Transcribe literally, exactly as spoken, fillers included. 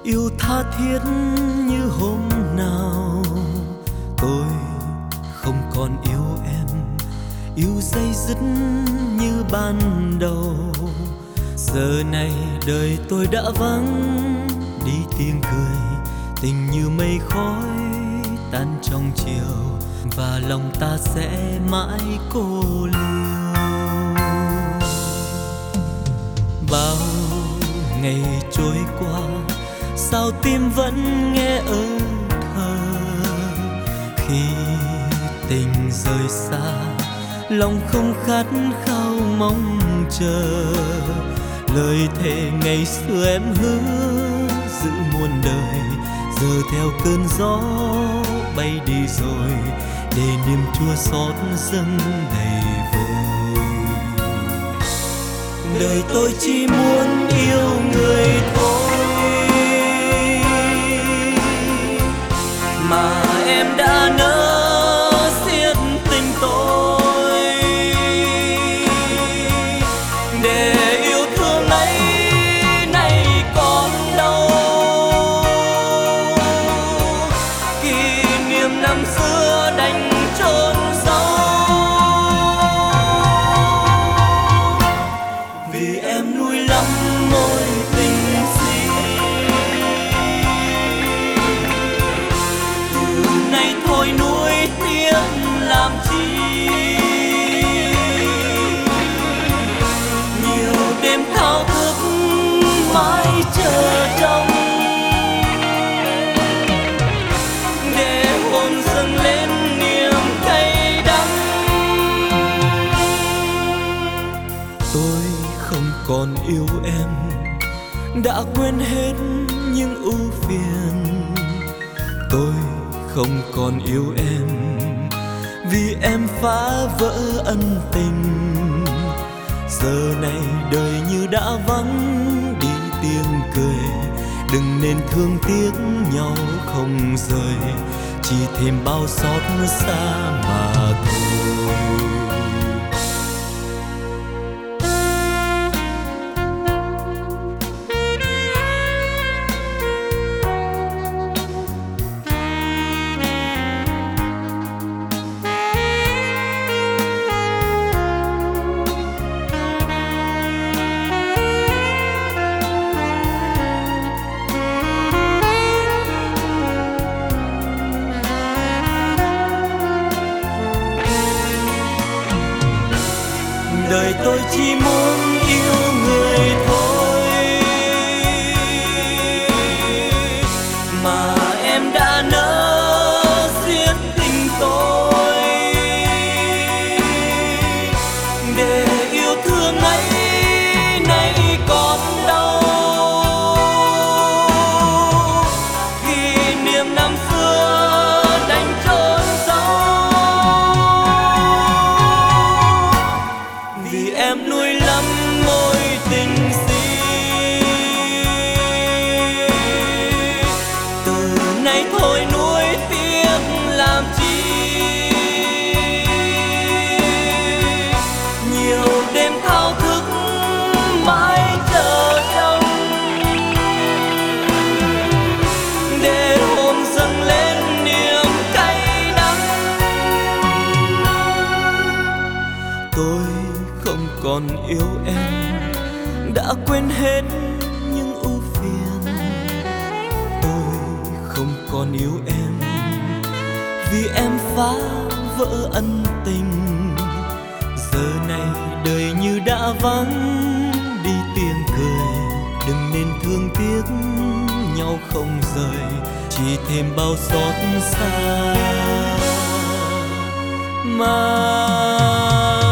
Yêu tha thiết như hôm nào, tôi không còn yêu em. Yêu dây dứt như ban đầu. Giờ này đời tôi đã vắng đi tiếng cười. Tình như mây khói tan trong chiều, và lòng ta sẽ mãi cô liêu. Bao ngày trôi qua, sao tim vẫn nghe ơ thơ. Khi tình rời xa, lòng không khát khao mong chờ. Lời thề ngày xưa em hứa giữ muôn đời, giờ theo cơn gió bay đi rồi, để niềm chua xót dâng đầy vơi. Đời tôi chỉ muốn yêu người thôi, mà em đã nỡ xiết tình tôi. Để yêu thương ấy nay còn đâu, kỷ niệm năm xưa đành chôn sâu. Vì em nuối lắm mối tình si, từ nay thôi nuối tiếc làm chi. Nhiều đêm thao thức mãi chờ trông, để hồn dâng lên niềm cay đắng. Tôi không còn yêu em, đã quên hết những ưu phiền. Tôi không còn yêu em, vì em phá vỡ ân tình. Giờ này đời như đã vắng đi tiếng cười. Đừng nên thương tiếc nhau không rời, chỉ thêm bao xót xa mà thôi. Đời tôi chỉ muốn yêu người thôi, mà em đã nỡ xiết tình tôi. Để yêu thương ấy nay còn đâu, kỷ niệm năm xưa đành chôn sâu. Vì em nuối lắm mối tình si, từ nay thôi nuối tiếc làm chi. Nhiều đêm thao thức mãi chờ trông, để hồn dâng lên niềm cay đắng. Tôi không còn yêu em, đã quên hết những ưu phiền. Tôi không còn yêu em, vì em phá vỡ ân tình. Giờ này đời như đã vắng đi tiếng cười. Đừng nên thương tiếc nhau không rời, chỉ thêm bao xót xa mà